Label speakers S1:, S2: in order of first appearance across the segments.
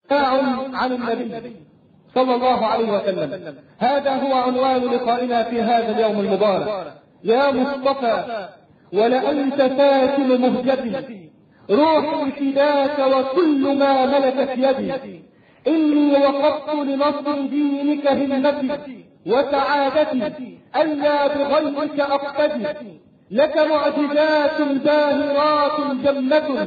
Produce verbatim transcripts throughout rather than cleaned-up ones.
S1: عن النبي صلى الله عليه وسلم. هذا هو عنوان لقائنا في هذا اليوم المبارك. يا مصطفى ولأنت فاتن مهجتي، روحي فداك وكل ما ملكت يدي، إني وقفت لنصر دينك همتي وسعادتي، ألا بغيرك أقتدي، لك معجزات باهرات جمة،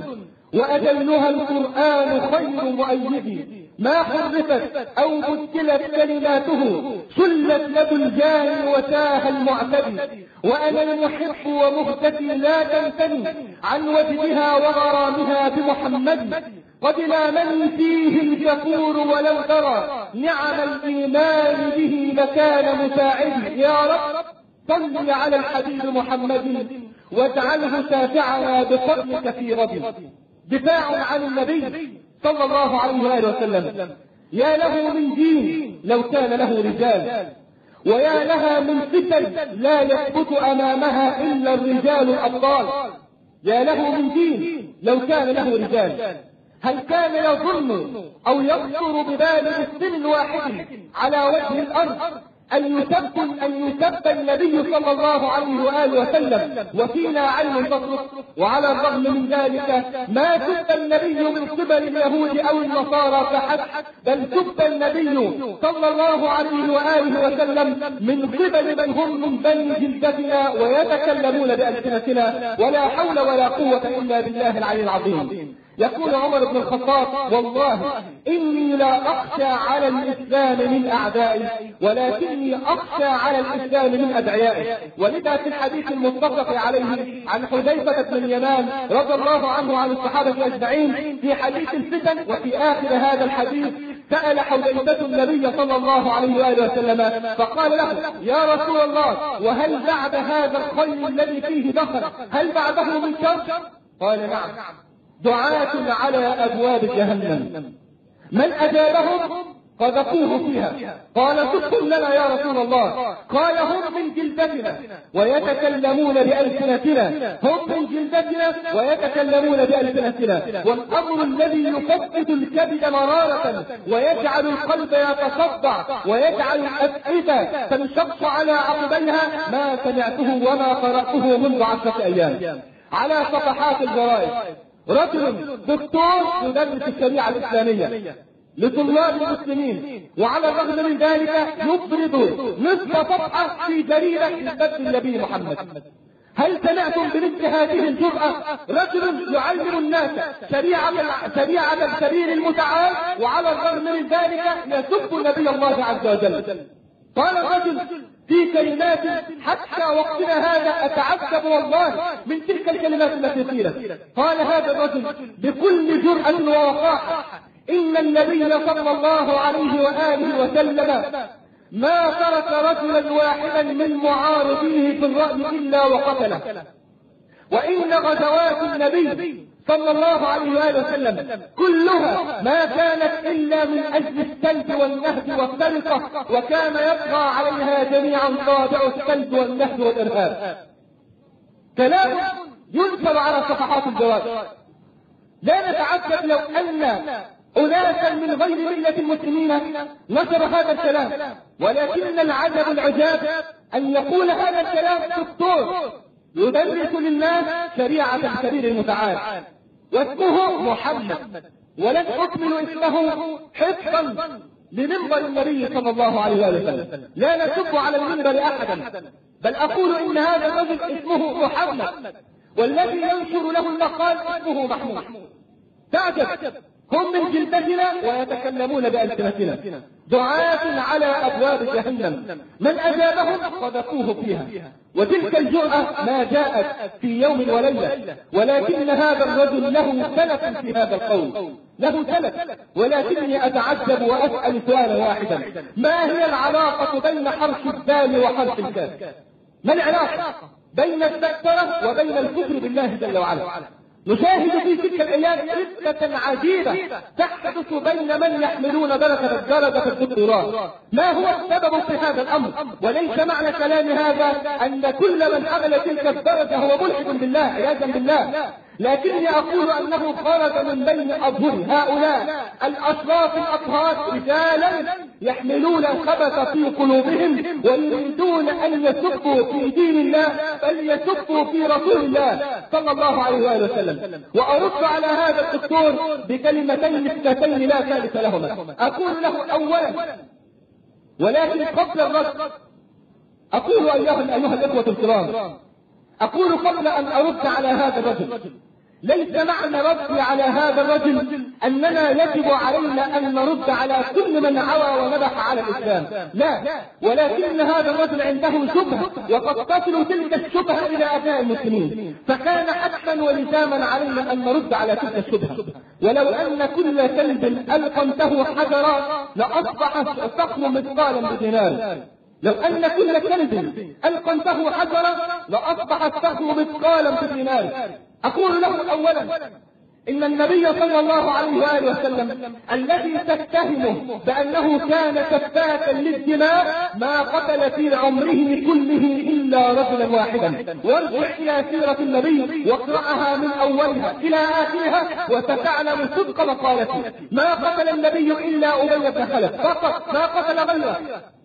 S1: وأجلها القرآن خير مؤيد، ما حرفت أو بدلت كلماته، سلت لدى الجاهل وتاه المعتدي، وأنا المحب ومهتدي لا تنتني عن وجدها وغرامها بمحمد، قد لامني فيه الشكور ولو ترى نعم الإيمان به لكان مساعدي. يا رب صل على الحبيب محمد واجعله شافعنا بفضلك في غد. دفاع عن النبي صلى الله عليه وآله وسلم. يا له من دين لو كان له رجال، ويا لها من فتن لا يثبت أمامها إلا الرجال الأبطال. يا له من دين لو كان له رجال. هل كان يظن أو يخطر ببال مسلم واحد على وجه الأرض أن يسب أن يسب النبي صلى الله عليه وآله وسلم وفينا عين تصرف؟ وعلى الرغم من ذلك ما سب النبي من قبل اليهود أو النصارى فحسب، بل سب النبي صلى الله عليه وآله وسلم من قبل من هم من بني جلدتنا ويتكلمون بألسنتنا. ولا حول ولا قوة إلا بالله العلي العظيم. يقول عمر بن الخطاب: والله إني لا أخشى على الإسلام من أعدائي، ولكني أخشى على الإسلام من أدعيائي. ولذا في الحديث المتفق عليه عن حذيفة بن اليمان رضي الله عنه عن الصحابة أجمعين في حديث الفتن، وفي آخر هذا الحديث سأل حذيفة النبي صلى الله عليه وآله وسلم فقال له: يا رسول الله، وهل بعد هذا الخير الذي فيه دخل هل بعده من شر؟ قال: نعم، دعاة على أبواب جهنم، من أجابهم قذفوه فيها. قال: صدق لنا يا رسول الله. قال: هم من جلدتنا ويتكلمون بألسنتنا، هم من جلدتنا ويتكلمون بألسنتنا، والأمر الذي يفتت الكبد مرارة ويجعل القلب يتصدع ويجعل الأفئدة تنشق على عقبيها ما سمعته وما قرأته منذ عشرة أيام على صفحات الجرائد. رجل دكتور يدرس الشريعة الإسلامية لطلاب المسلمين، وعلى الرغم من ذلك يفرض نصف صفحة في جريدة لبث النبي محمد. هل سمعتم بمثل هذه الجرأة؟ رجل يعلم الناس شريعة شريعة الكبير المتعال، وعلى الرغم من ذلك يسب نبي الله عز وجل. قال الرجل في كلمات حتى وقتنا هذا أتعجب والله من تلك الكلمات التي قيلت. قال هذا الرجل بكل جرأة ووقاحة: إن النبي صلى الله عليه وآله وسلم ما ترك رجلا واحدا من معارضيه في الرأي إلا وقتله، وإن غزوات النبي صلى الله عليه وآله وسلم كلها ما كانت إلا من أجل السلب والنهب والسرقة، وكان يبقى عليها جميعا طابع السلب والنهب والإرهاب. كلام ينشر على صفحات الجواد. لا نتعجب لو أن أناسا من غير ملة المسلمين نشر هذا الكلام، ولكن العجب العجاب أن يقول هذا الكلام دكتور يدرس للناس شريعة الكبير المتعال واسمه محمد، ولن أكمل اسمه حفظا لمنبر النبي صلى الله عليه وسلم. لا نسب على المنبر أحدا، بل أقول إن هذا الرجل اسمه محمد، والذي ينشر له المقال اسمه محمود. تعجب، هم من جلدتنا ويتكلمون بألسنتنا، دعاة على أبواب جهنم، من أجابهم قذفوه فيها. وتلك الجرأة ما جاءت في يوم وليلة، ولكن هذا الرجل له سلف في هذا القول، له سلف. ولكني أتعجب وأسأل سؤالا واحدا: ما هي العلاقة بين حرف الدال وحرف الكاف؟ ما العلاقة بين السكرة وبين الكفر بالله جل وعلا؟ نشاهد في تلك الأيام قصة عجيبة تحدث بين من يحملون درجة الدرجة في الدكتوراه. ما هو السبب في هذا الأمر؟ وليس معنى كلام هذا أن كل من حمل تلك الدرجة هو ملحد بالله عياذا بالله، لكني أقول أنه خرج من بين أظهر هؤلاء الأشراف الأطهار رجالا يحملون الخبث في قلوبهم ويريدون أن يسبوا في دين الله بل يسبوا في رسول الله صلى الله عليه وآله وسلم. وأرد على هذا الدكتور بكلمتين اثنتين لا ثالث لهما. أقول له أولا، ولكن قبل الرد أقول أيها أيها الإخوة الكرام، أقول قبل أن أرد على هذا الرجل، ليس معنى ردي على هذا الرجل أننا يجب علينا أن نرد على كل من عوى ونبح على الإسلام، لا، ولكن هذا الرجل عنده شبهة وقد تصل تلك الشبهة إلى أبناء المسلمين، فكان حتما ولزاما علينا أن نرد على تلك الشبهة. ولو أن كل كلب ألقمته حجرا لأصبح الصخر مثقالا بدينار. لو أن كل كلب ألقمته حجرا لأصبح الصخر مثقالا بدينار. أقول له أولا إن النبي صلى الله عليه وآله وسلم الذي تتهمه بأنه كان سفاكا للدماء ما قتل في عمره كله إلا رجلا واحدا. وارجع إلى سيرة النبي واقرأها من أولها إلى آخرها وستعلم صدق مقالته. ما قتل النبي إلا أبي بن خلف فقط، ما قتل غيره،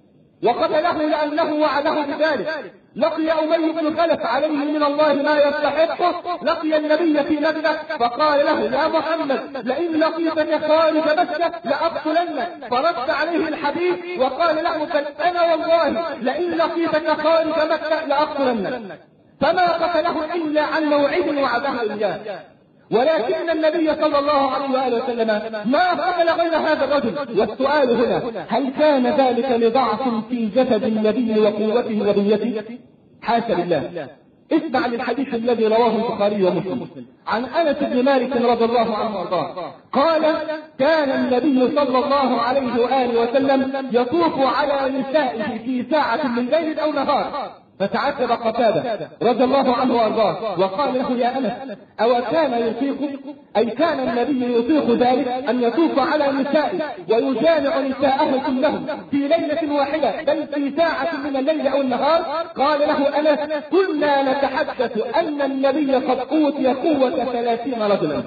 S1: وقتله لأنه وعده بذلك. لقي أبي بن خلف عليه من الله ما يستحقه، لقي النبي في مكة فقال له يا محمد لئن لقيتك خارج مكة لأقتلنك، فرد عليه الحديث وقال له بل أنا والله لئن لقيتك خارج مكة لأقتلنك، فما قتله إلا عن موعد وعده إياه. ولكن النبي صلى الله عليه وآله وسلم ما قتل غير هذا الرجل. والسؤال هنا هل كان ذلك لضعف في جسد النبي وقوته وبنيته؟ حاشا لله. اسمع للحديث الذي رواه البخاري ومسلم عن أنس بن مالك رضي الله عنه وارضاه قال كان النبي صلى الله عليه وآله وسلم يطوف على نسائه في ساعة من ليل أو نهار، فتعجب قتادة رضي الله عنه وارضاه وقال له يا أنس أو كان يطيق، أي كان النبي يطيق ذلك أن يطوف على نسائه ويجامع نساءه كلهم في ليلة واحدة بل في ساعة من الليل أو النهار؟ قال له أنس كنا نتحدث أن النبي قد أوتي قوة ثلاثين رجلا.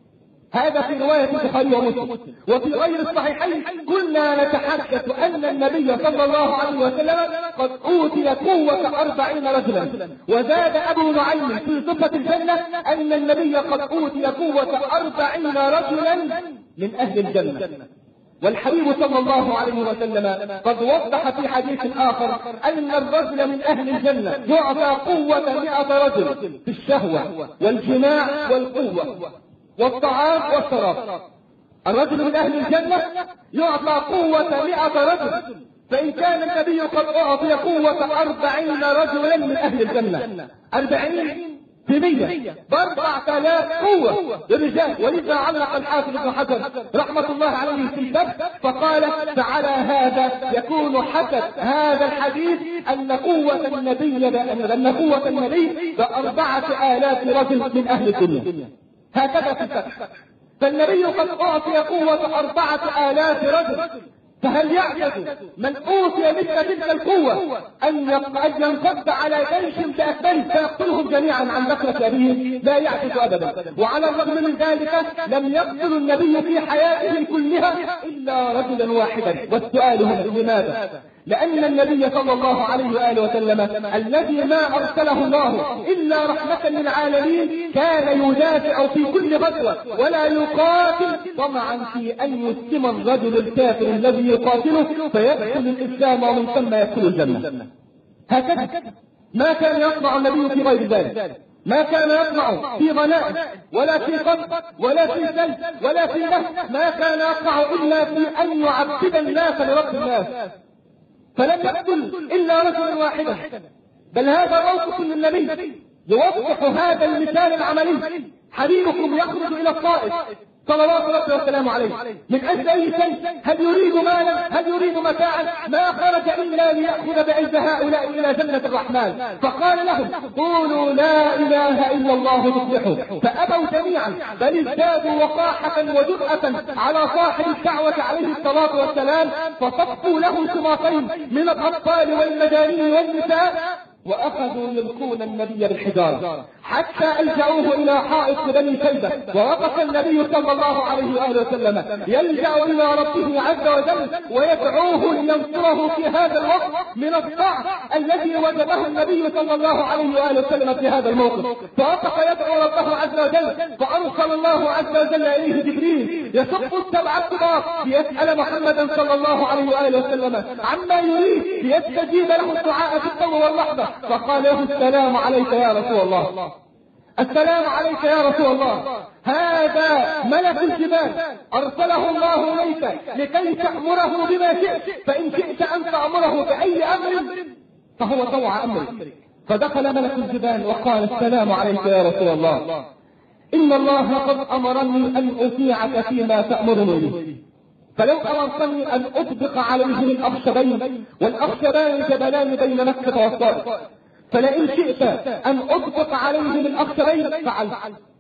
S1: هذا في رواية البخاري ومسلم. وفي غير الصحيحين كنا نتحدث أن النبي صلى الله عليه وسلم قد أوتي قوة أربعين رجلا. وزاد أبو نعيم في صفة الجنة أن النبي قد أوتي قوة أربعين رجلا من أهل الجنة. والحبيب صلى الله عليه وسلم قد وضح في حديث آخر أن الرجل من أهل الجنة يعطى قوة مئة رجل في الشهوة والجماع والقوة والطعام والشراب. الرجل من أهل الجنة يعطى قوة مئة رجل، فإن كان النبي قد أعطي قوة أربعين رجلا من أهل الجنة، أربعين في مية بأربعة آلاف قوة للرجال. ولذا علق الحافظ ابن حجر رحمة الله عليه في الفتح فقال فعلى هذا يكون حسب هذا الحديث أن قوة النبي أن قوة النبي بأربعة آلاف رجل من أهل الدنيا. هكذا في الفتح. فالنبي قد أعطي قوة أربعة آلاف رجل، فهل يعجز من أوتي مثل تلك القوة أن ينقض على جيش بأكبره فيقتلهم جميعا عن بكرة أبيه؟ لا يعجز أبدا. وعلى الرغم من ذلك لم يقتل النبي في حياته كلها إلا رجلا واحدا. والسؤال هنا لماذا؟ لأن النبي صلى الله عليه وآله وسلم الذي ما أرسله الله إلا رحمة للعالمين كان يدافع في كل غزوة ولا يقاتل طمعا في أن يسلم الرجل الكافر الذي يقاتله فيدخل الإسلام ومن ثم يدخل الجنة. هكذا ما كان يصنع النبي في غير ذلك. ما كان يصنع في غنائم ولا في قتل ولا في سلب ولا في نهب، ما كان يصنع إلا في أن يعبد الناس لرب الناس، فلم يقتل إلا رجلا واحدا. بل هذا موقف للنبي يوضح هذا المثال العملي. حبيبكم يخرج إلى الطائف صلوات الله وسلامه عليه من أجل أي شيء؟ هل يريد مالا؟ هل يريد متاعا؟ ما خرج إلا ليأخذ بأيدي هؤلاء إلى جنة الرحمن. فقال لهم قولوا لا إله إلا الله تفلحوا، فأبوا جميعا بل ازدادوا وقاحة وجرأة على صاحب الدعوة عليه الصلاة والسلام، فصفوا له شماطين من الأطفال والمجانين والنساء وأخذوا يلقون النبي بالحجارة حتى ألجأوه إلى حائط بني شيبة، ووقف النبي صلى الله عليه وآله وسلم يلجأ إلى ربه عز وجل ويدعوه لينصره في هذا الوقت من الضعف الذي وجده النبي صلى الله عليه وآله وسلم في هذا الموقف. فوقف يدعو ربه عز وجل، فأرسل الله عز وجل إليه جبريل يشق السبع الطباق ليسأل محمدا صلى الله عليه وآله وسلم عما يريد ليستجيب له الدعاء في التو واللحظة. فقال له السلام عليك يا رسول الله، السلام عليك يا رسول الله، هذا ملك الجبال أرسله الله إليك لكي تأمره بما شئت، فإن شئت أن تأمره بأي أمر فهو طوع أمرك. فدخل ملك الجبال وقال السلام عليك يا رسول الله، إن الله قد أمرني أن أطيعك فيما تأمرني به، فلو أمرتني أن أطبق عليهم الأخشبين، والأخشبان جبلان بين مكة والطائف، فلئن شئت أن أطبق عليهم الأخشبين فعلت.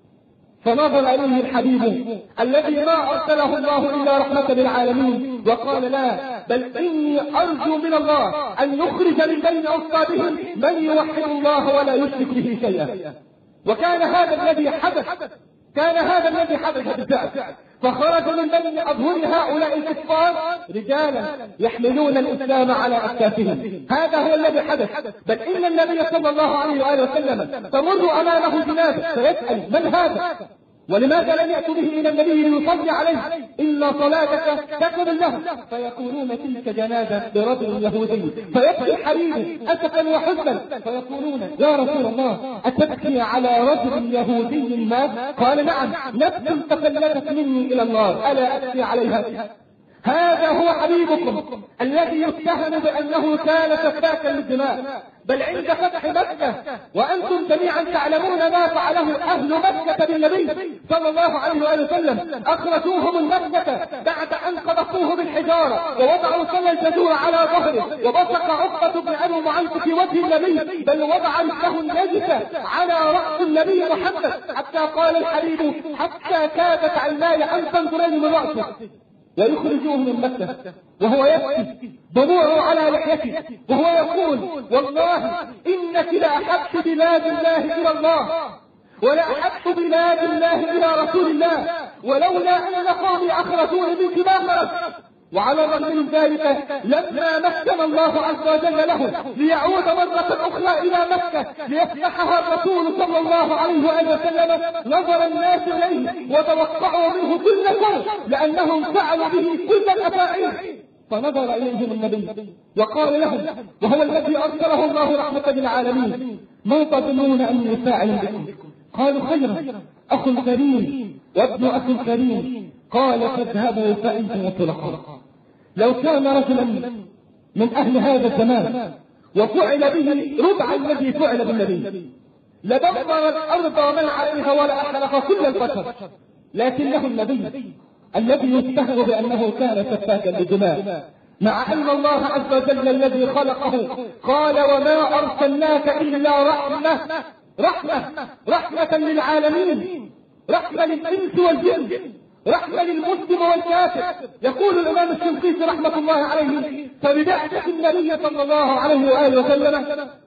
S1: فنظر إليه الحبيب الذي ما أرسله الله إلا رحمة للعالمين وقال لا، بل إني أرجو من الله أن يخرج من بين أصحابهم من يوحد الله ولا يشرك به شيئا. وكان هذا الذي حدث، كان هذا الذي حدث بالفعل. فخرج من بين أظهر هؤلاء الكفار رجالا يحملون الإسلام على أكتافهم. هذا هو الذي حدث. بل إن النبي صلى الله عليه وآله وسلم تمر أمامه جنازة فيسأل من هذا ولماذا لم يأتوا به إلى النبي ليصلي عليه؟ إن صلاتك تكتب له. فيقولون تلك جنازة برجل يهودي. فيبكي الحبيب أسفا وحزنا فيقولون يا رسول الله أتبكي على رجل يهودي ما؟ قال نعم، نفس تفلتت مني إلى النار ألا أبكي عليها؟ هذا هو حبيبكم الذي يتهم بأنه كان سفاكا للدماء. بل عند فتح مكة وأنتم جميعا تعلمون ما فعله أهل مكة بالنبي صلى الله عليه وآله وسلم، أخرجوه من مكة بعد أن قذفوه بالحجارة ووضعوا سل الجزور على ظهره، وبصق عقبة بن أبي معيط في وجه النبي، بل وضع رجله النجسة على رأس النبي محمد، حتى قال الحبيب حتى كادت عيناي أن تنظرين من رأسه. ويخرجوه من مكة وهو يبكي دموعه على لحيته وهو يقول والله إنك لأحب بلاد الله إلى الله ولأحب بلاد الله إلى رسول الله، ولولا أن قومي أخرجوني منك ما خرجت. وعلى الرغم من ذلك لما مكن الله عز وجل له ليعود مرة أخرى إلى مكة ليفتحها الرسول صلى الله عليه وآله وسلم، نظر الناس إليه وتوقعوا منه كل شر لأنهم فعلوا به كل الأفاعيل. فنظر إليهم النبي وقال لهم وهو الذي أرسله الله رحمة للعالمين ما تظنون أني فاعل بكم؟ قالوا خيرا، أخ كريم وابن أخ كريم. قال فاذهبوا فأنتم طلقاء. لو كان رجلا من أهل هذا الزمان وفعل به ربع الذي فعل بالنبي لدمر الأرض ومن عليها ولا أحرق كل البشر، لكنه النبي الذي يتهم بأنه كان سفاكا للدماء، مع أن الله عز وجل الذي خلقه قال وما أرسلناك إلا رحمة رحمة رحمة للعالمين، رحمة للإنس والجن، رحمة للمسلم والكافر. يقول الإمام الشنقيطي رحمة الله عليه فببعثة النبي صلى الله عليه وآله وسلم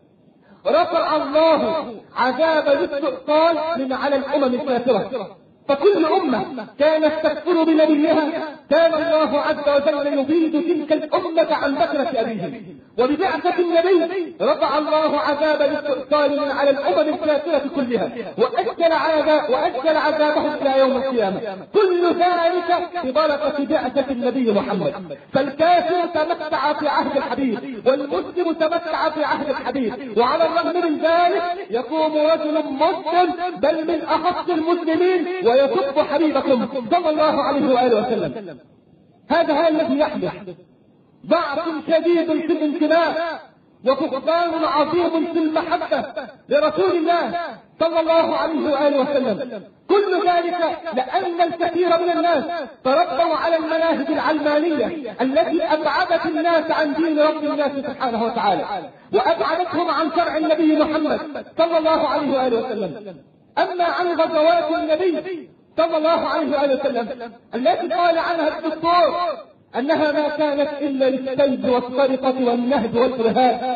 S1: رفع الله عذاب الاستئصال من على الأمم الكافرة، فكل أمة كانت تكفر بنبيها كان الله عز وجل يبيد تلك الأمة عن بكرة أبيهم. وببعثة النبي رفع الله عذاب الاستئصال من على الأمم الكافرة كلها وأجل عذاب وأجل عذابهم إلى يوم القيامة. كل ذلك ببركة بعثة النبي محمد. فالكافر تمتع في عهد الحبيب والمسلم تمتع في عهد الحبيب، وعلى الرغم من ذلك يقوم رجل مسلم بل من أخص المسلمين ويسب حبيبكم صلى الله عليه وآله وسلم. هذا هو الذي يحدث، ضعف شديد في الانتماء وفقدان عظيم في المحبة لرسول الله صلى الله عليه وآله وسلم. كل ذلك لأن الكثير من الناس تربوا على المناهج العلمانية التي أبعدت الناس عن دين رب الناس سبحانه وتعالى وأبعدتهم عن شرع النبي محمد صلى الله عليه وآله وسلم. أما عن غزوات النبي صلى الله عليه وآله وسلم التي قال عنها الدكتور أنها ما كانت إلا للسلب والسرقة والنهب والإرهاب،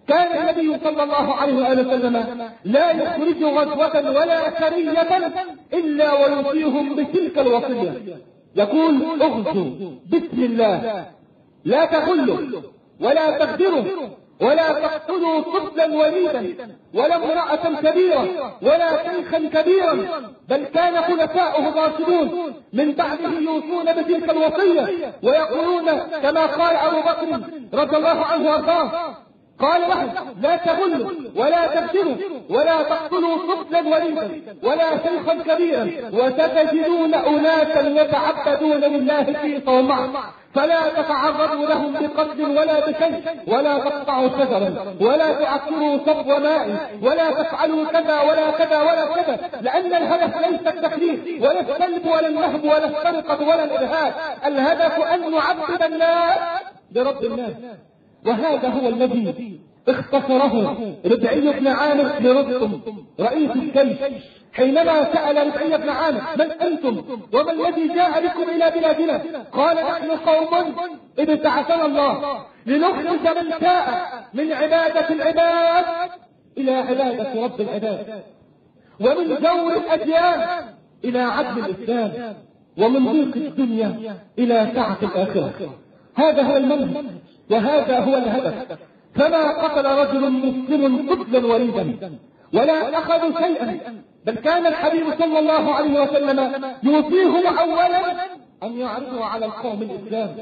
S1: كان النبي صلى الله عليه وآله وسلم لا يخرج غزوة ولا سرية إلا ويوصيهم بتلك الوصية، يقول اغزوا بسم الله، لا تغلوا ولا تغدروا ولا تقتلوا طفلا وليدا ولا امرأة كبيرة ولا شيخا كبيرا، بل كان خلفاؤه الراشدون من بعده يوصون بتلك الوصية ويقولون كما قال أبو بكر رضي الله عنه وارضاه، قال له لا تغلوا ولا تغدروا ولا تقتلوا طفلا وليدا ولا شيخا كبيرا وستجدون أناسا يتعبدون لله في صومعه فلا تتعرضوا لهم بقتل ولا بشيء ولا تقطعوا شجرا ولا تعكروا صبو ماء ولا تفعلوا كذا ولا كذا ولا كذا، لأن الهدف ليس التكليف ولا السلب ولا النهب ولا السرقة ولا الإرهاب، الهدف أن نعبد الناس برب الناس. وهذا هو الذي اختصره ربعي بن عامر لرستم رئيس الجيش حينما سأل ربعي بن عامر من أنتم وما الذي جاء بكم إلى بلادنا؟ قال نحن قوم ابتعثنا الله لنخرج من شاء من عبادة العباد إلى عبادة رب العباد، ومن جور الأديان إلى عدل الإسلام، ومن ضيق الدنيا إلى سعة الآخرة. هذا هو المنهج وهذا هو الهدف. فما قتل رجل مسلم قتلا وليدا ولا أخذوا شيئا، بل كان الحبيب صلى الله عليه وسلم يوصيهم أولا أن يعرضوا على القوم الإسلام،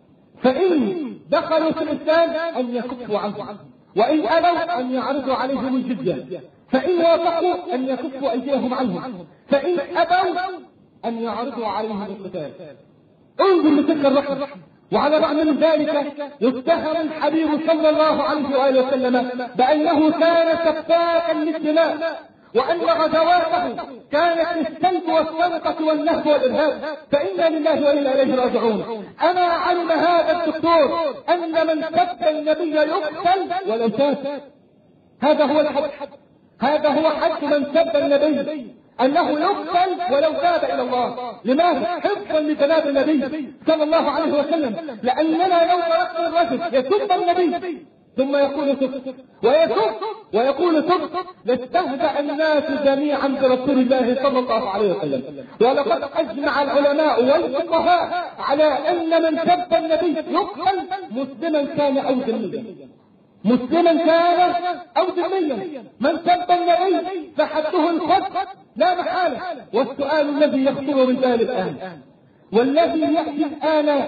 S1: فإن دخلوا في الإسلام أن يكفوا عنه، وإن أبوا أن يعرضوا عليهم الجزية، فإن وافقوا أن يكفوا أيديهم عنهم، فإن أبوا أن يعرضوا عليهم القتال. انظر لتلك الرحمة. وعلى الرغم من ذلك يتهم الحبيب صلى الله عليه وآله وسلم بأنه كان سفاكا للدماء، وأن غزواته كانت السلب والسرقة والنهب والإرهاب، فإنا لله وإنا إليه راجعون. أما علم هذا الدكتور أن من سب النبي يقتل ولو تاب؟ هذا هو الحد، هذا هو حد من سب النبي، أنه يقتل ولو تاب إلى الله. لماذا؟ حفظا لجناب النبي صلى الله عليه وسلم. لأننا لو تركنا الرجل يسب النبي ثم يقول تب ويسب ويقول تب لاستهزأ الناس جميعا برسول الله صلى الله عليه وسلم. ولقد أجمع العلماء والفقهاء على أن من سب النبي يقتل مسلما كان أو ذميا، مسلما كان أو ذميا. من سب النبي فحده الخط لا محالة. والسؤال الذي يخطر رجال الآن والذي يأتي الآن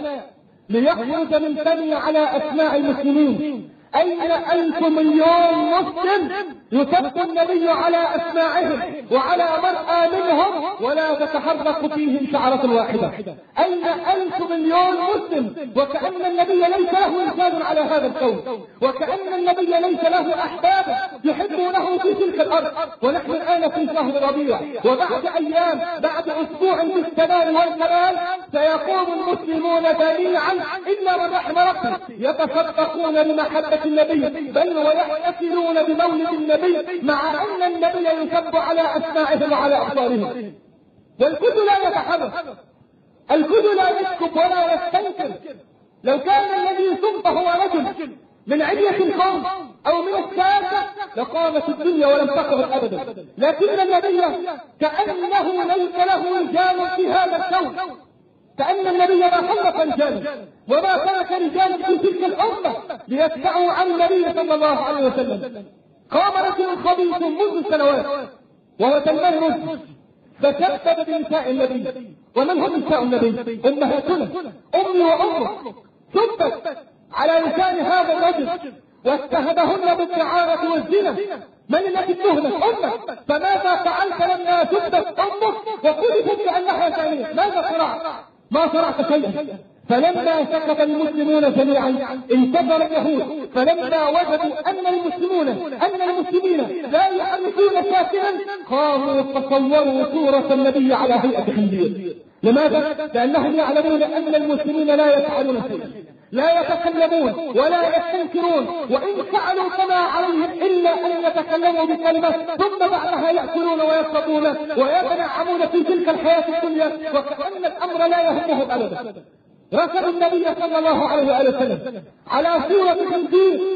S1: ليخرج من فمي على أسماع المسلمين: أين ألف مليون مسلم يسب النبي على أسماعهم وعلى مرأى منهم ولا تتحرك فيهم شعرة واحدة؟ أين ألف مليون مسلم وكأن النبي ليس له إنسان على هذا الكون، وكأن النبي ليس له أحباب يحبونه في تلك الأرض؟ ونحن الآن في شهر ربيع، وبعد أيام بعد أسبوع في التمام والكمال سيقوم المسلمون جميعا إلا من رحم ربنا يتصدقون بمحبة النبي، بل ويحتفلون بمولد النبي، مع أن النبي يسب على أسماعهم وعلى أبصارهم. والكل لا يتحرك، الكل لا يسكت ولا يستنكر. لو كان الذي يسب هو رجل من علية القوم أو من الساسة لقامت الدنيا ولم تقبل أبدا، لكن النبي كأنه ليس له رجال في هذا الكون، كأن النبي ما خلق رجال وما ترك رجال في تلك الأمة ليدفعوا عن النبي صلى الله عليه وسلم. قام رجل خبيث منذ سنوات وهو تلمه رجل فكذب بنساء النبي. ومن هم نساء النبي؟ أمهاتنا، أمي وأمك، سبت على لسان هذا الرجل واتهمهن بالدعارة والزنا. من التي اتهمت؟ أمك. فماذا فعلت لما سبت أمك وقلت بأنها زانية؟ ماذا صنعت؟ ما صنعت شيئا. فلما سكت المسلمون جميعا انتظر اليهود، فلما وجدوا أن المسلمون أن المسلمين لا يحركون ساكنا قاموا تصوروا صورة النبي على هيئة خنزير. لماذا؟ لأنهم يعلمون أن المسلمين لا يفعلون شيئا، لا يتكلمون ولا يستنكرون، وإن فعلوا فما عليهم إلا أن يتكلموا بكلمة ثم بعدها يأكلون ويشربون ويتنعمون في تلك الحياة الدنيا وكأن الأمر لا يهمهم أبدا. رسل النبي صلى الله عليه وآله وسلم على صورة خنزير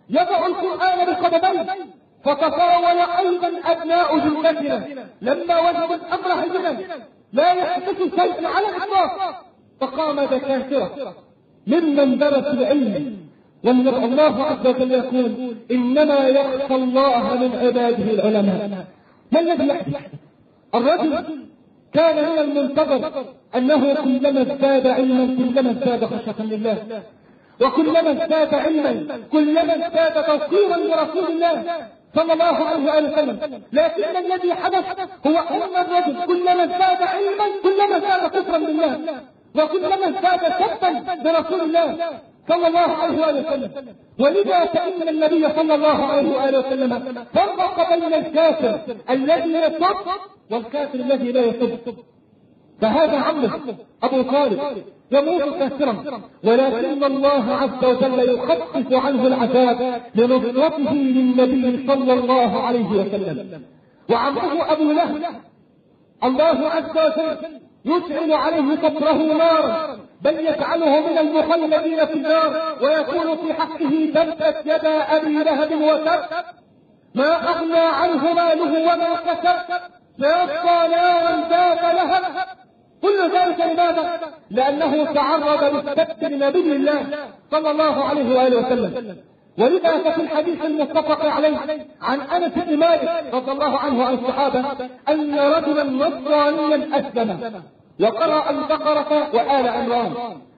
S1: يضع القرآن بقدميه. فتطاول أيضا أبناء جلدتنا لما وجدوا الأمر هينا لا يحدث شيء على الإطلاق، فقام دكاترة ممن درس العلم. والله عز وجل يقول إنما يخشى الله من عباده العلماء. ما الذي يحدث؟ الرجل كان من المنتظر أنه كلما ازداد علما كلما ازداد خشية لله، وكلما ازداد علما كلما ازداد توقيرا لرسول الله صلى الله عليه وآله وسلم. لكن الذي حدث هو أن الرجل كلما ازداد علما كلما ازداد كفرا بالله، وكلما ازداد شبا برسول الله صلى الله عليه وآله وسلم. ولذا فإن النبي صلى الله عليه وآله وسلم فرق بين الكافر الذي يصب والكافر الذي لا يصب. فهذا عمه أبو طالب يموت كافرا، ولكن الله عز وجل يخفف عنه العذاب لنصرته للنبي صلى الله عليه وسلم. وعمه أبو لهب الله عز وجل يشعل عليه كفره نارا، بل يجعله من المخلدين في النار، ويقول في حقه تبت يدا أبي لهب وتب ما أغنى عنه ماله وما كسب سيصلى نارا ذات لهب. كل ذلك لماذا؟ لأنه تعرض للسب لنبي الله صلى الله عليه وآله وسلم. ولذا ففي الحديث المتفق عليه عن أنس بن مالك رضي الله عنه عن الصحابة أن رجلا نصرانيا أسلم وقرأ البقرة وآل عمران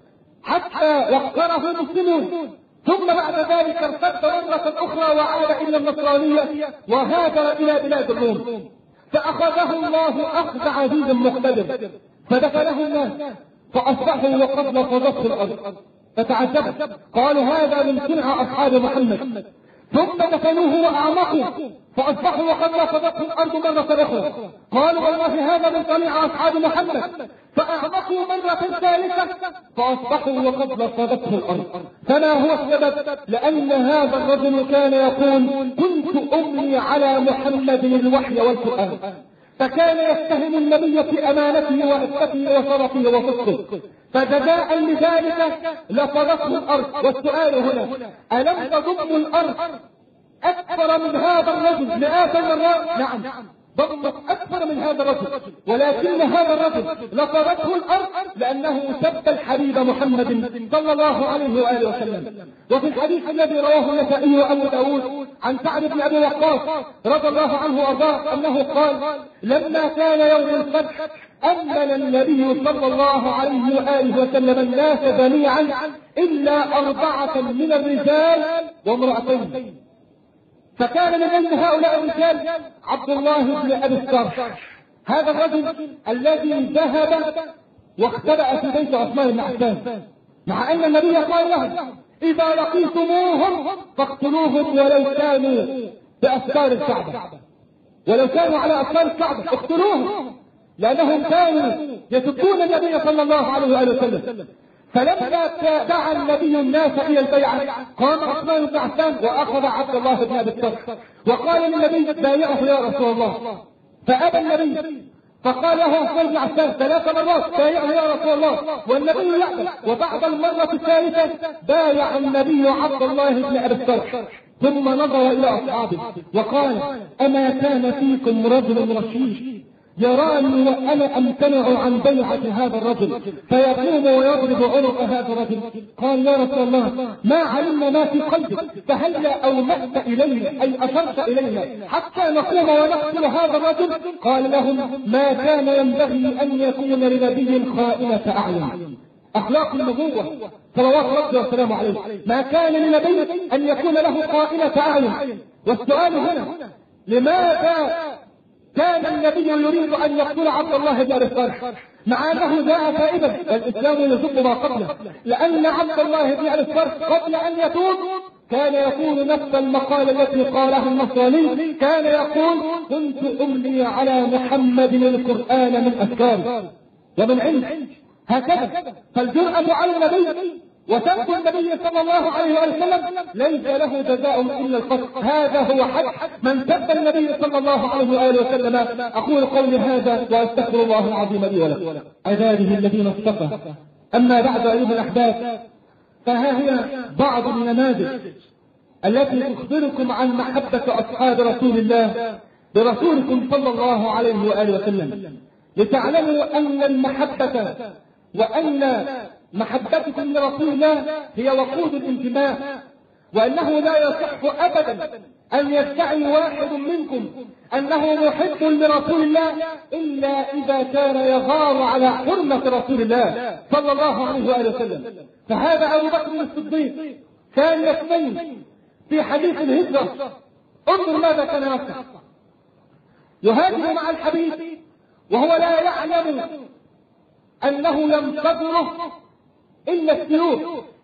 S1: حتى وقره المسلمون، ثم بعد ذلك ارتد مرة أخرى وعاد إلى النصرانية وهاجر إلى بلاد الروم، فأخذه الله أخذ عزيز مقتدر فدفنه الناس فأصبحوا وقد لفظته الأرض. فتعجبت قالوا هذا من صنع أصحاب محمد، ثم دفنوه وأعمقوا فأصبحوا وقد لفظته الأرض مرة أخرى. قالوا والله هذا من صنع أصحاب محمد، فأعمقوا مرة ثالثة فأصبحوا وقد لفظته الأرض. فما هو السبب؟ لأن هذا الرجل كان يقول كنت أملي على محمد الوحي والقرآن، فكان يتهم النبي في أمانته وعفته وشرفه وصدقه، فجزاء لذلك لفظته الأرض. والسؤال هنا ألم تضم الأرض أكثر من هذا الرجل مئات المرات؟ نعم ضمت أكثر من هذا الرجل، ولكن هذا الرجل لفظته الأرض لأنه سب الحبيب محمد صلى الله عليه وآله وسلم. وفي الحديث الذي رواه النسائي وأبو داود عن سعد بن أبي وقاص رضي الله عنه وأرضاه أنه قال لما كان يوم الفتح أمن النبي صلى الله عليه وآله وسلم الناس جميعا إلا أربعة من الرجال وامرأتين، فكان من بين هؤلاء الرجال عبد الله بن أبي الصرح، هذا الرجل الذي ذهب واختبأ في بيت عثمان بن عفان، مع أن النبي قال له إذا لقيتموهم فاقتلوهم ولو كانوا بأسفار الكعبة، ولو كانوا على أسفار الكعبة اقتلوهم، لأنهم كانوا يسبون النبي صلى الله عليه وآله وسلم. فلما دعا النبي الناس إلى البيعة قام عثمان بن عفان وأخذ عبد الله بن أبي الصرح وقال للنبي بايعه يا رسول الله، فأبى النبي فقال له عثمان بن عفان ثلاث مرات بايعه يا رسول الله، والنبي يأبى، وبعد المرة الثالثة بايع النبي عبد الله بن أبي الصرح، ثم نظر إلى أصحابه وقال أما كان فيكم رجل رشيد يراني وأنا أمتنع عن بيعة هذا الرجل فيقوم ويضرب عنق هذا الرجل؟ قال يا رسول الله ما علمنا ما في قلبك، فهلا أومأت إلينا أي أشرت إلينا حتى نقوم ونقتل هذا الرجل؟ قال لهم ما كان ينبغي أن يكون لنبي خائنة أعين، أخلاق النبوة صلوات ربي وسلامه عليه، ما كان لنبي أن يكون له خائنة أعين. والسؤال هنا لماذا كان النبي يريد أن يقتل عبد الله بن أبي الصرح مع أنه جاء تائبا والإسلام يجب ما قبله؟ لأن عبد الله بن أبي الصرح قبل أن يتوب كان يقول نفس المقال التي قالها النصراني، كان يقول كنت أملي على محمد القرآن من أفكاري ومن علم. هكذا فالجرأة على النبي وسب النبي صلى الله عليه وسلم ليس له جزاء إلا القتل، هذا هو حق من سب النبي صلى الله عليه وآله وسلم. أقول قولي هذا وأستغفر الله العظيم لي ولكم. عباده الذين اصطفى، أما بعد أيها الأحباب فها هي بعض النماذج التي تخبركم عن محبة أصحاب رسول الله برسولكم صلى الله عليه وآله وسلم، لتعلموا أن المحبة وأن محبتكم لرسول الله هي وقود الانتماء، وأنه لا يصح أبدا أن يدعي واحد منكم أنه محب لرسول الله إلا إذا كان يغار على حرمة رسول الله صلى الله عليه وآله وسلم. فهذا أبو بكر الصديق كان يثنين في حديث الهجرة. انظر ماذا كان يصنع، يهاجم مع الحبيب وهو لا يعلم أنه لم تضره إلا السيوف،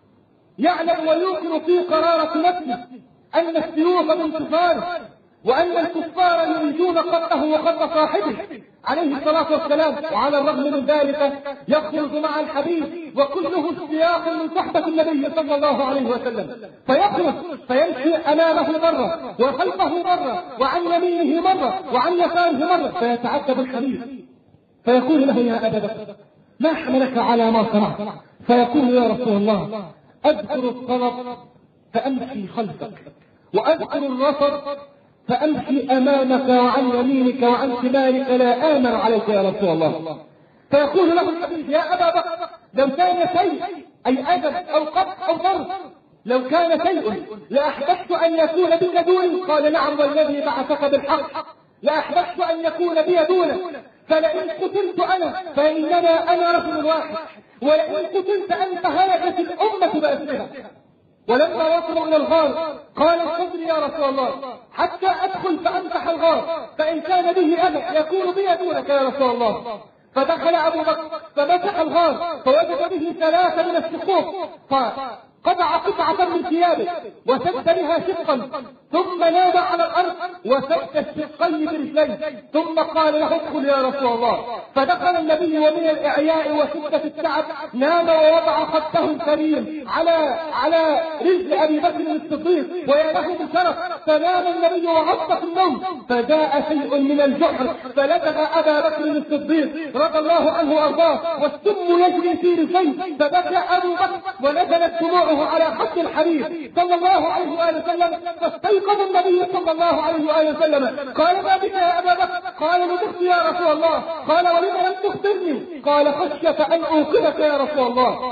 S1: يعلم ويوقن في قرارة نفسه أن السيوف بانتصاره، وأن الكفار يريدون قتله وقتل صاحبه عليه الصلاة والسلام. وعلى الرغم من ذلك يخرج مع الحبيب وكله اشتياق من صحبة النبي صلى الله عليه وسلم، فيخرج فيمشي أمامه مرة وخلفه مرة وعن يمينه مرة وعن يساره مرة، فيتعجب الحبيب فيقول له يا أبا بكر ما حملك على ما صنعت؟ فيقول يا رسول الله أذكر الطلب فأمشي خلفك، وأذكر الرصد فأمشي أمامك وعن يمينك وعن شمالك، لا آمن عليك يا رسول الله. فيقول له الحبيب يا أبا بكر لو كان شيء أي أذى أو قطع أو ضرب، لو كان شيء لأحببت أن يكون بك دوني. قال نعم والذي بعثك بالحق لأحببت أن يكون بي دونك، فلئن قتلت أنا فإنما أنا رجل واحد، ولئن قتلت أنت هلكت الأمة بأسرها. ولما وصلوا إلى الغار قال انتظر يا رسول الله حتى أدخل فأمسح الغار، فإن كان به أذى يكون بي دونك يا رسول الله. فدخل أبو بكر فمسح الغار فوجد به ثلاثة من الشقوق، فقطع قطعة من ثيابه وسد بها شقا، ثم نادى على الأرض وسد الشقين برجليه، ثم قال له ادخل يا رسول الله. فدخل النبي ومن الإعياء وشدة التعب نام ووضع خده الكريم على على رجل أبي بكر الصديق ويا له بشرف، فنام النبي وغطى في النوم، فجاء شيء من الجحر فلدغ أبا بكر الصديق رضي الله عنه وأرضاه، والسم يجري في رجليه، فبكى أبو بكر ونزلت دموعه على خد الحبيب صلى الله عليه وآله وسلم. فاستيقظ النبي صلى الله عليه وآله وسلم قال ما بك يا أبا بكر؟ قال نطقت يا رسول الله. قال ولم لم تخبرني؟ قال خشية أن أوقظك يا رسول الله،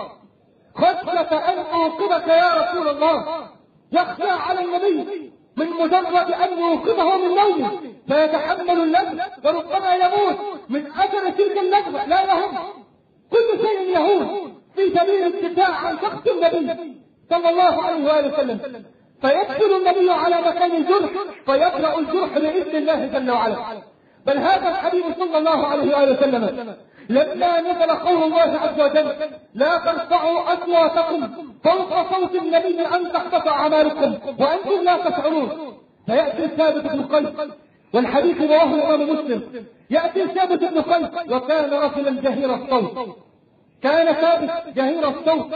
S1: خشية أن أوقظك يا رسول الله. يخشى على النبي من مجرد أن يوقظه من نومه فيتحمل اللذة وربما يموت من أثر تلك اللذة، لا يهم، كل شيء يهون في سبيل الدفاع عن شخص النبي صلى الله عليه وآله وسلم. فيدخل النبي على مكان الجرح فيبرأ الجرح بإذن الله جل وعلا. بل هذا الحبيب صلى الله عليه وآله وسلم لما نزل قول الله عز وجل لا ترفعوا أصواتكم فوق صوت النبي أن تحبط أعمالكم وأنتم لا تشعرون، فيأتي ثابت بن قيس والحديث رواه الإمام مسلم. يأتي ثابت بن قيس وكان رجلا جهير الصوت، كان ثابت جهير الصوت،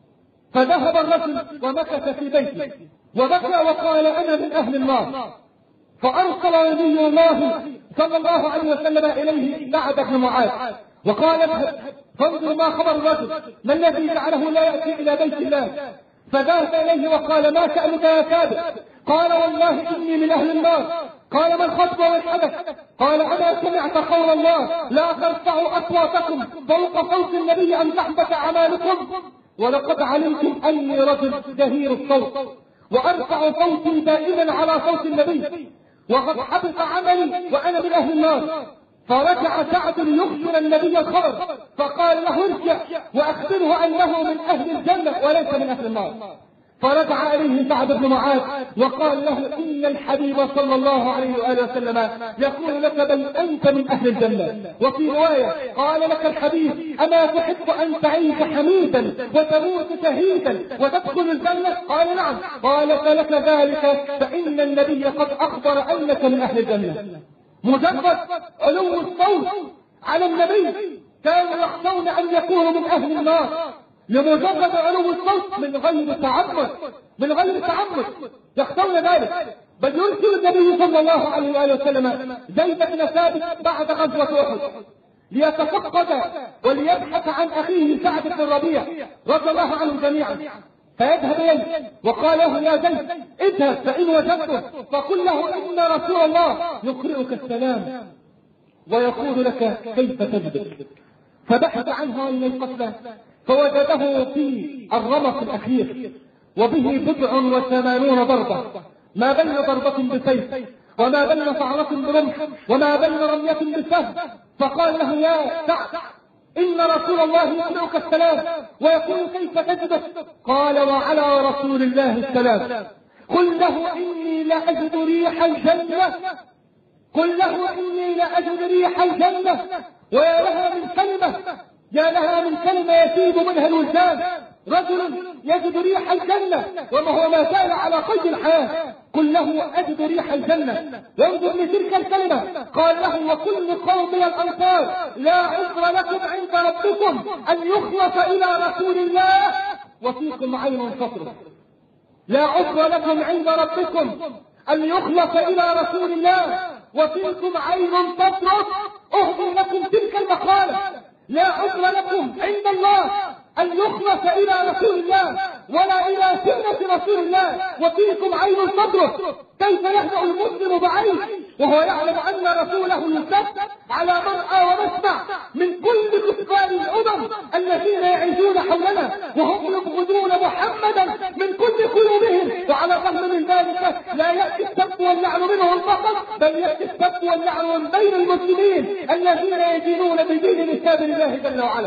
S1: فذهب الرجل ومكث في بيته وبكى وقال أنا من أهل النار. فأرسل نبي الله صلى الله عليه وسلم إليه سعد بن معاذ وقال اذهب فانظر ما خبر الرجل، ما الذي جعله لا يأتي إلى بيت الله؟ فذهب إليه وقال ما شأنك يا ثابت؟ قال والله إني من أهل النار. قال ما الخطبة والحدث؟ قال أنا سمعت قول الله لا ترفعوا أصواتكم فوق صوت النبي أن تحبط أعمالكم، ولقد علمتم أني رجل جهير الصوت وأرفع صوتي دائما على صوت النبي وقد حبط عملي وأنا من أهل النار. فرجع سعد يخبر النبي الخبر فقال له ارجع وأخبره أنه من أهل الجنة وليس من أهل النار. فرجع إليه سعد بن معاذ وقال له إن الحبيب صلى الله عليه وآله وسلم يقول لك بل أنت من أهل الجنة. وفي رواية قال لك الحبيب أما تحب أن تعيش حميدا وتموت شهيدا وتدخل الجنة؟ قال نعم. قال فلك ذلك فإن النبي قد أخبر أنك من أهل الجنة. مجرد علو الصوت على النبي كانوا يخشون أن يكونوا من أهل النار لمجرد علو الصوت من غير تعمد، من غير تعمد يخشون ذلك. بل يرسل النبي صلى الله عليه وآله وسلم زيد بن ثابت بعد غزوة أحد ليتفقد وليبحث عن أخيه سعد بن الربيع رضي الله عنهم جميعا. فيذهب إليه وقال له يا زيد اذهب فإن وجدته فقل له إن رسول الله يقرئك السلام ويقول لك كيف تجد. فبحث عنها إلى القتلى فوجده في الرمق الأخير وبه بضع وثمانون ضربة، ما بين ضربة بسيف وما بين صعرة برمح وما بين رمية بسهم. فقال له يا سعد إن رسول الله يقرئك السلام ويقول كيف تجد. قال وعلى رسول الله السلام. قل له إني لأجد ريح الجنة، قل له إني لأجد ريح الجنة. ويا لها من كلمة، يا لها من كلمة يسيب منها الوجدان، رجل يجد ريح الجنة وما هو ما زال على قيد الحياة. قل له أجد ريح الجنة. وانظر لتلك الكلمة، قال له وكل قومي الأنصار لا عذر لكم عند ربكم أن يخلص إلى رسول الله وفيكم عين تطرف. لا عذر لكم عند ربكم أن يخلص إلى رسول الله وفيكم عين تطرف. أهدي لكم تلك المقالة. لا عذر لكم عند الله أن يخلص إلى رسول الله ولا إلى سنة رسول الله وفيكم عين تطرف. كيف يهدأ المسلم بعين وهو يعلم أن رسوله يسب على مرأى ومسمع من كل كفار الأمم الذين يعيشون حولنا وهم يبغضون محمدا من كل قلوبهم. وعلى الرغم من ذلك لا يأتي السب واللعن منهم فقط، بل يأتي السب واللعن من بين المسلمين الذين يدينون بدين كتاب الله جل وعلا.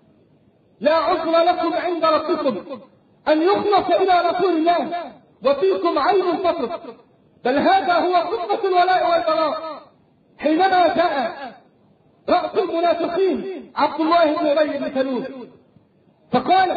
S1: لا عذر لكم عند ربكم أن يخلص إلى رسول الله وفيكم عين تطرف. بل هذا هو خطة الولاء والبراء حينما جاء رأس المنافقين عبد الله بن أبي بن سلول فقال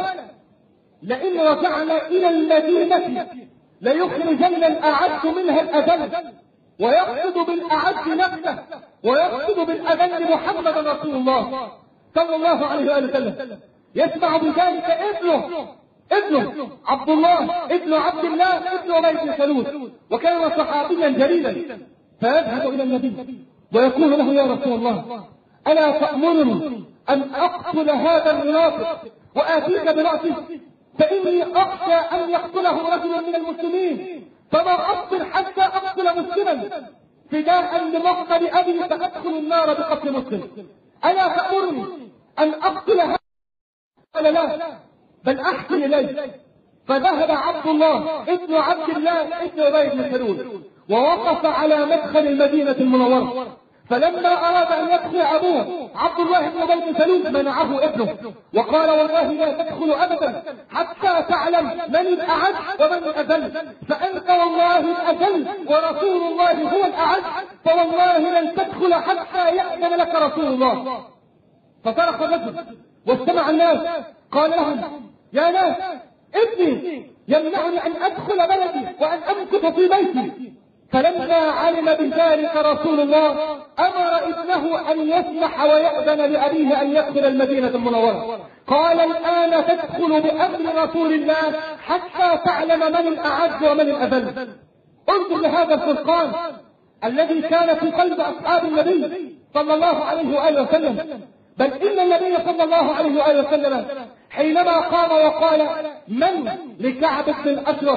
S1: لئن رجعنا إلى المدينة ليخرجن الأعز منها الأذل، ويقصد بالأعز نفسه ويقصد بالأذل محمد رسول الله صلى الله عليه وآله وسلم. يسمع بذلك ابنه ابنه عبد الله ابن عبد الله ابن أبي بن سلول وكان صحابيا جليلا. فيذهب إلى النبي ويقول له يا رسول الله ألا تأمرني أن أقتل هذا المنافق وآتيك برأسه، فإني أخشى أن يقتله رجل من المسلمين فما أقتل حتى أقتل مسلما فداء لمقتل أبي فأدخل النار بقتل مسلم. ألا تأمرني أن أقتل هذا؟ قال لا بل أحسن إليه. فذهب عبد الله ابن عبد الله ابن أبي بن سلول ووقف على مدخل المدينة المنورة. فلما أراد أن يدخل أبوه عبد الله بن أبي بن سلول منعه ابنه وقال والله لا تدخل أبدا حتى تعلم من الأعز ومن الأذل، فأنت والله الأذل ورسول الله هو الأعز، فوالله لن تدخل حتى يأذن لك رسول الله. فصرخ الرجل واستمع الناس قال لهم يا ناس ابني يمنعني أن أدخل بلدي وأن أمكث في بيتي. فلما علم بذلك رسول الله أمر ابنه أن يسمح ويأذن لأبيه أن يدخل المدينة المنورة. قال الآن تدخل بأمر رسول الله حتى تعلم من الأعز ومن الأذل. انظر لهذا الفرقان الذي كان في قلب أصحاب النبي صلى الله عليه وآله وسلم. بل إن النبي صلى الله عليه وآله وسلم حينما قام وقال من لكعب بن الأشرف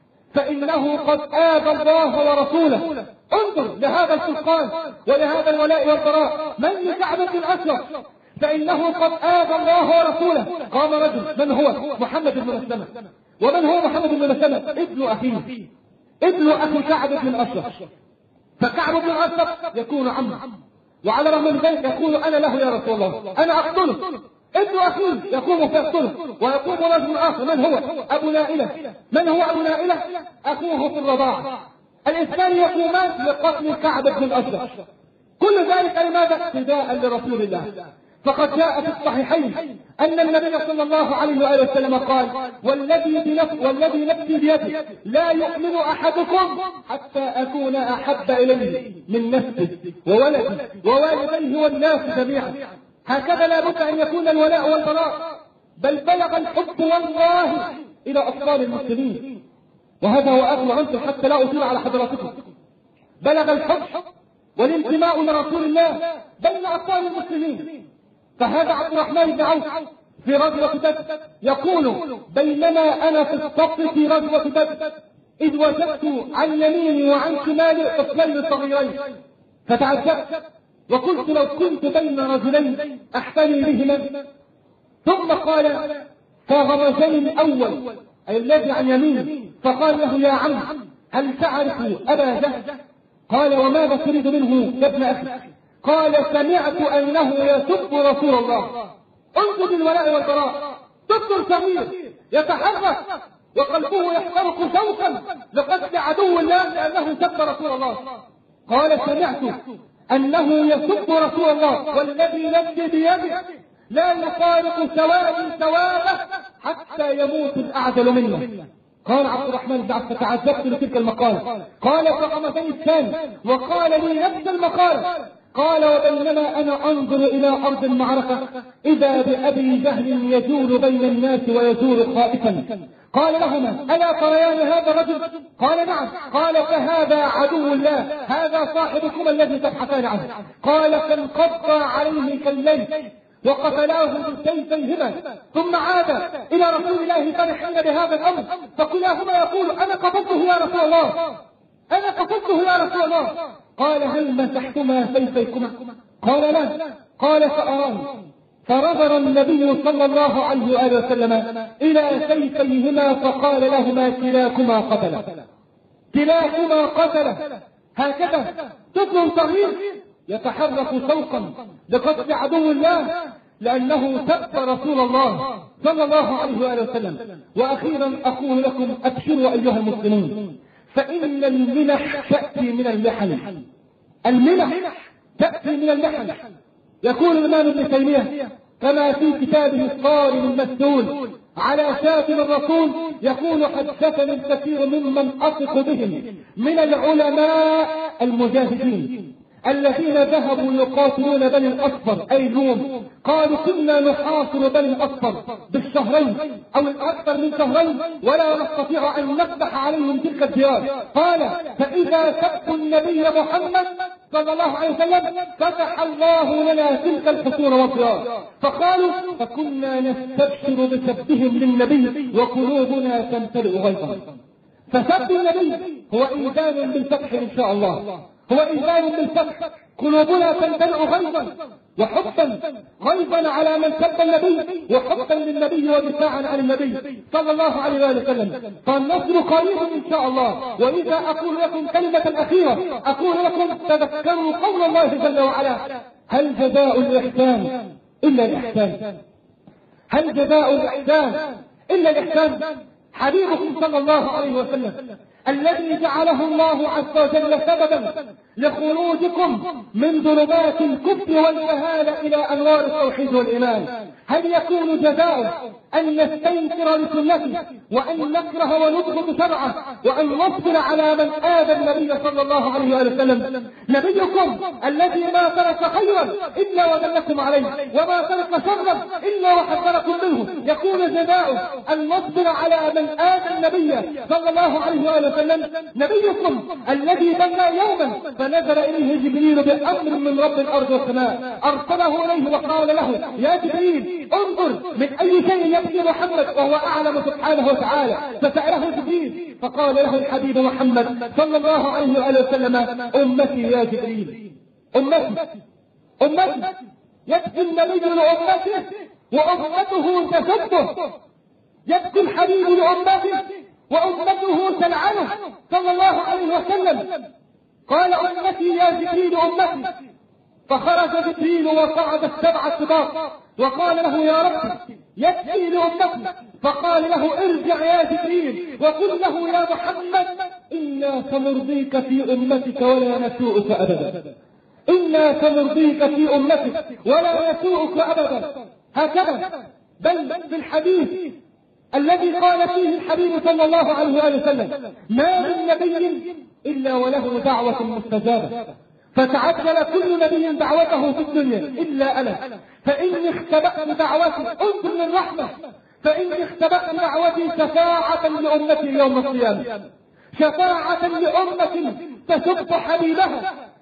S1: فإنه قد آذى الله ورسوله. انظر لهذا الفرقان ولهذا الولاء والبراء. من لكعب بن الأشرف فإنه قد آذى الله ورسوله. قام رجل من هو؟ محمد بن مسلمة. ومن هو محمد بن مسلمة؟ ابن أخيه ابن أخي كعب بن الأشرف. فكعب بن الأشرف يكون عمه، وعلى رغم من ذلك يقول أنا له يا رسول الله أنا أقتله. ابن أخيه يقوم فيقتله. ويقوم رجل آخر من هو؟ أبو نائلة. من هو أبو نائلة؟ أخوه في الرضاعة. الاثنان يقومان لقتل كعب بن الأشرف. كل ذلك لماذا؟ فداء لرسول الله. فقد جاء في الصحيحين أن النبي صلى الله عليه وآله وسلم قال والذي بنفس والذي نفسي بيده لا يؤمن أحدكم حتى أكون أحب إليه من نفسه وولده ووالديه والناس جميعا. هكذا لا بد أن يكون الولاء والبراء. بل بلغ الحب والله إلى أطفال المسلمين، وهذا هو آخر عنصر حتى لا أطيل على حضراتكم. بلغ الحب والانتماء لرسول الله بين أطفال المسلمين. فهذا عبد الرحمن بن عوف في غزوة بدر يقول: بينما أنا في الصف في غزوة بدر إذ وجدت عن يميني وعن شمالي طفلين صغيرين، فتعجبت وقلت: لو كنت بين رجلين أحتمي بهما. ثم قال: فغمزني الأول أي الذي عن يميني فقال له: يا عم، هل تعرف أبا جهل؟ قال: وماذا تريد منه يا ابن أخي؟ قال: سمعت أنه يسب رسول الله. انظر للولاء والبراء، طفل صغير يتحرك وقلبه يحترق شوقا لقتل عدو الله لأنه سب رسول الله. قال: سمعت أنه يسب رسول الله والذي نفسي بيده لا يفارق سواء سواءه حتى يموت الأعدل منه. قال عبد الرحمن بن عوف: فتعجبت لتلك المقالة. قال: فقمتني الثاني وقال لي نفس المقالة. قال: وبينما أنا أنظر إلى أرض المعركة إذا بأبي جهل يجول بين الناس ويجول خائفا. قال لهما: ألا تريان هذا الرجل؟ قال: نعم. قال: فهذا عدو الله، هذا صاحبكم الذي تبحثان عنه. قال: فانقض عليه كالليل وقتلاه بسيفيهما، ثم عاد إلى رسول الله فرحين بهذا الأمر، فكلاهما يقول: أنا قتلته يا رسول الله، أنا قتلته يا رسول الله. قال: هل مسحتما سيفيكما؟ قال: لا. قال: فأراه. فنظر النبي صلى الله عليه وآله وسلم إلى سيفيهما فقال لهما: كلاكما قتل، كلاكما قتل. هكذا طفل صغير يتحرك شوقا لقتل عدو الله لأنه سب رسول الله صلى الله عليه وآله وسلم. وأخيرا أقول لكم: أبشروا أيها المسلمون، فإن المنح تأتي من المحن. المنح تأتي من المحن. يقول الإمام ابن تيمية كما في كتابه الصارم المسدول على شاتم الرسول، يقول: حدثني الكثير ممن أثق بهم من العلماء المجاهدين الذين ذهبوا يقاتلون بني الأصفر أي الروم، قالوا: كنا نحاصر بني الأصفر بالشهرين أو الأكثر من شهرين ولا نستطيع أن نفتح عليهم تلك الديار. قال: فإذا سبوا النبي محمد صلى الله عليه وسلم فتح الله لنا تلك الحصون والديار. فقالوا: فكنا نستبشر بسبهم للنبي وقلوبنا تمتلئ غيظا. فسب النبي هو إيذان بالفتح إن شاء الله، هو إيمان بالفتح، قلوبنا تمتلئ غيظا وحبا، غيظا على من سب النبي وحبا للنبي ودفاعا عن النبي صلى الله عليه وسلم. فالنصر قريب إن شاء الله. وإذا أقول لكم كلمة أخيرة أقول لكم: تذكروا قول الله جل وعلا: هل جزاء الإحسان إلا الإحسان؟ هل جزاء الإحسان إلا الإحسان؟ حبيبكم صلى الله عليه وسلم الذي جعله الله عز وجل سببا لخروجكم من ظلمات الكفر والجهالة إلى أنوار التوحيد والإيمان، هل يكون جزاؤه أن نستنكر لسنته وأن نكره ونبغض شرعه وأن نصبر على من آذى النبي صلى الله عليه وسلم؟ نبيكم الذي ما ترك خيرا إلا ودلكم عليه وما ترك شرا إلا وحذركم منه، يكون جزاؤه أن نصبر على من آذى النبي صلى الله عليه وسلم. نبيكم الذي بنى يوما فنزل إليه جبريل بأمر من رب الأرض والسماء، أرسله إليه وقال له: يا جبريل انظر من أي شيء يبكي محمد وهو أعلم سبحانه وتعالى. فسأله جبريل فقال له الحبيب محمد صلى الله عليه وسلم: أمتي يا جبريل، أمتي أمتي. يبكي النبي لأمته وأمته تسبه، يبكي الحبيب لأمته وأمته تلعنه صلى الله عليه وسلم. قال: أمتي يا جبريل أمتي. فخرج جبريل وصعد السبع السباق وقال له: يا رب يبكي لأمتي. فقال له: ارجع يا جبريل وقل له: يا محمد إنا سنرضيك في أمتك ولا نسوءك أبدا، إنا سنرضيك في أمتك ولا نسوءك أبدا. هكذا بل في الحديث الذي قال فيه الحبيب صلى الله عليه وسلم: ما من نبي إلا وله دعوة مستجابة، فتعجل كل نبي دعوته في الدنيا إلا أنا، فإني اختبأت دعوتي انظر للرحمة، فإني اختبأت دعوتي شفاعة لأمتي يوم القيامة، شفاعة لأمة تسب حبيبها،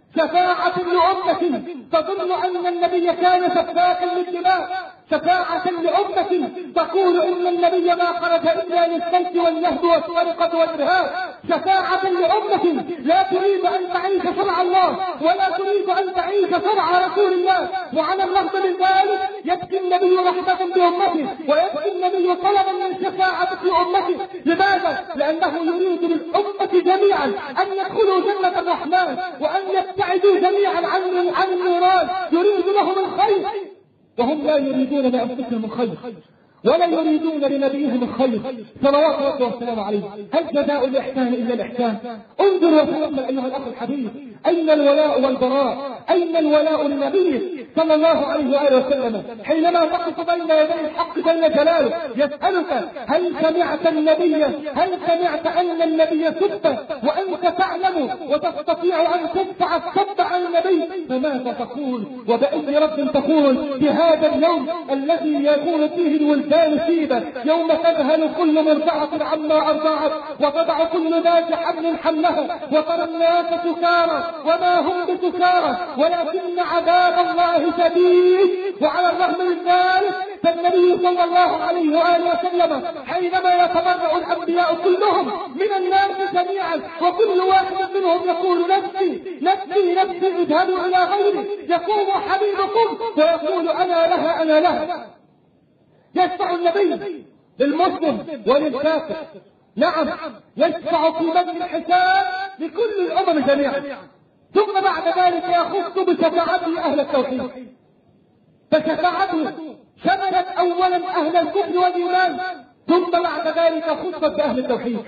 S1: شفاعة لأمة تظن أن النبي كان سفاكا للدماء، شفاعة لأمة تقول إن النبي ما خرج إلا للسلك والنهب والسرقة والإرهاب، شفاعة لأمة لا تريد أن تعيش شرع الله ولا تريد أن تعيش شرع رسول الله، وعلى الرغم من ذلك يبكي النبي رحمة بأمته ويبكي النبي طلبا من شفاعة في أمته. لماذا؟ لأنه يريد للأمة جميعا أن يدخلوا جنة الرحمن وأن يبتعدوا جميعا عن عن النيران، يريد لهم الخير وهم لا يريدون لأنفسهم الخير ولا يريدون لنبيهم الخير صلوات ربه وسلامه عليه. هل جزاء الإحسان إلا الإحسان؟ انظر وتأمل أيها الأخ الحبيب، أين الولاء والبراء؟ أين الولاء للنبي صلى الله عليه وآله وسلم حينما تقف بين يدي الحق جل جلاله يسألك هل سمعت النبي، هل سمعت أن النبي سب وأنت تعلم وتستطيع أن تدفع السب عن النبي، فماذا تقول وبأي رب تقول في هذا اليوم الذي يكون فيه الولدان شيبة، يوم تذهل كل مرضعة عما أرضعت وتضع كل ذات حمل حملها وترى الناس سكارى وما هم بسكارى ولكن عذاب الله شديد. وعلى الرغم من ذلك فالنبي صلى الله عليه وآله وسلم حينما يتبرأ الأنبياء كلهم من الناس جميعا وكل واحد منهم يقول نفسي نفسي نفسي اذهبوا إلى غيري، يقوم حبيبكم ويقول أنا لها أنا لها. يشفع النبي للمسلم وللكافر، نعم يشفع في بدء الحساب لكل الأمم جميعا، ثم بعد ذلك يخص بشفاعته أهل التوحيد، فشفاعته شملت أولا أهل الكفر والإيمان ثم بعد ذلك خصت بأهل التوحيد.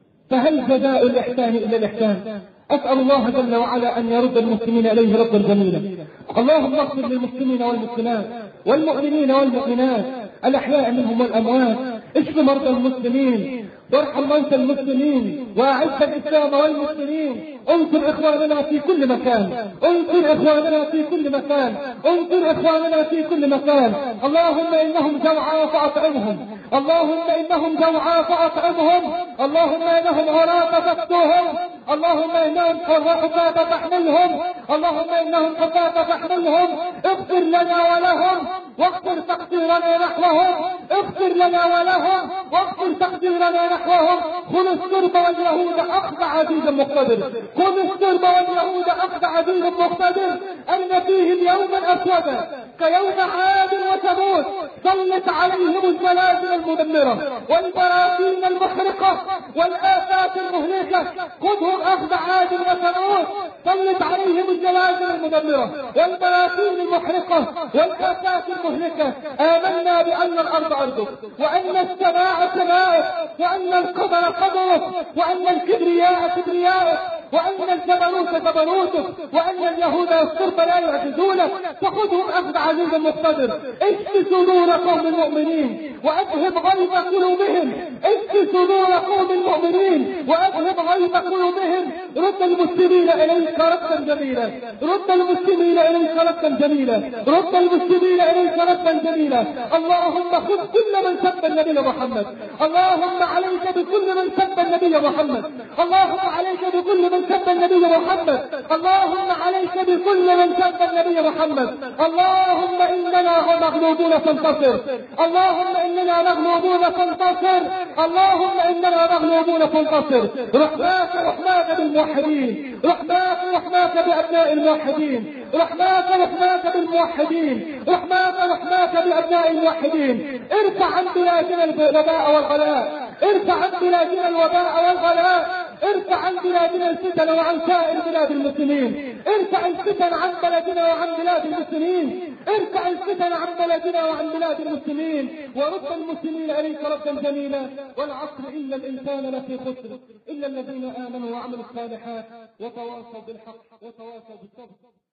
S1: فهل جزاء الإحسان إلا الإحسان؟ أسأل الله جل وعلا أن يرد المسلمين إليه ردا جميلا. اللهم اغفر للمسلمين والمسلمات والمؤمنين والمؤمنات الأحياء منهم والأموات، اشف مرضى المسلمين وارحم موتى المسلمين وأعز الإسلام والمسلمين، انصر إخواننا في كل مكان، انصر إخواننا في كل مكان، انصر إخواننا في كل مكان. اللهم إنهم جوعى فأطعمهم، اللهم إنهم جوعى فأطعمهم، اللهم إنهم عراة فاكسوهم، اللهم إنهم حفاة فاحملهم، اللهم إنهم حفاة فاحملهم. اغفر لنا ولهم واغفر تقصيرنا نحوهم، اغفر لنا ولهم واغفر تقصيرنا نحوهم. خذ السرب واليهود أخذ عزيز مقتدر، خذ السرب واليهود أخذ عزيز مقتدر، أن فيهم يوما أسودا كيوم عاد وثمود، سلط عليهم الزلازل المدمرة والبراكين المحرقة والآفات المهلكة. خذهم أخذ عاد وثمود، سلط عليهم الزلازل المدمرة والبراكين المحرقة والآفات المهلكة. آمنا بأن الأرض أرضك وأن السماء سماءك وأن القدر قدرك وأن الكبرياء كبرياءك وأن الجبروت جبروتك وأن اليهود والصرب لا يعجزونك. فخذهم أخذ عزيز مقتدر. اشف صدور قوم المؤمنين وأذهب غيظ قلوبهم، اشف صدور قوم المؤمنين وأذهب غيظ قلوبهم. رد المسلمين إليك ردا جميلا، رد المسلمين إليك ردا جميلا، رد المسلمين إليك ردا جميلا. اللهم خذ كل من سب النبي محمد، اللهم عليك بكل من سب النبي محمد، اللهم عليك بكل من سب النبي محمد، اللهم عليك بكل من سب النبي محمد. اللهم إننا مغلوبون فانتصر، اللهم إننا مغلوبون فانتصر، اللهم إننا مغلوبون فانتصر. رحماك رحماك بالموحدين، رحماك رحماك بأبناء الموحدين، رحماك رحماك بالموحدين، رحماك رحماك بأبناء الموحدين. ارفع عن بلادنا الوباء والغلاء، ارفع عن بلادنا الوباء والغلاء، ارفع عن بلادنا الفتن وعن سائر بلاد المسلمين، ارفع الفتن عن بلدنا وعن بلاد المسلمين، ارفع الفتن عن بلدنا وعن بلاد المسلمين، ورد المسلمين إليك ردا جميلا. والعصر إن الإنسان لفي خسر إلا الذين آمنوا وعملوا الصالحات وتواصوا بالحق وتواصوا بالصبر.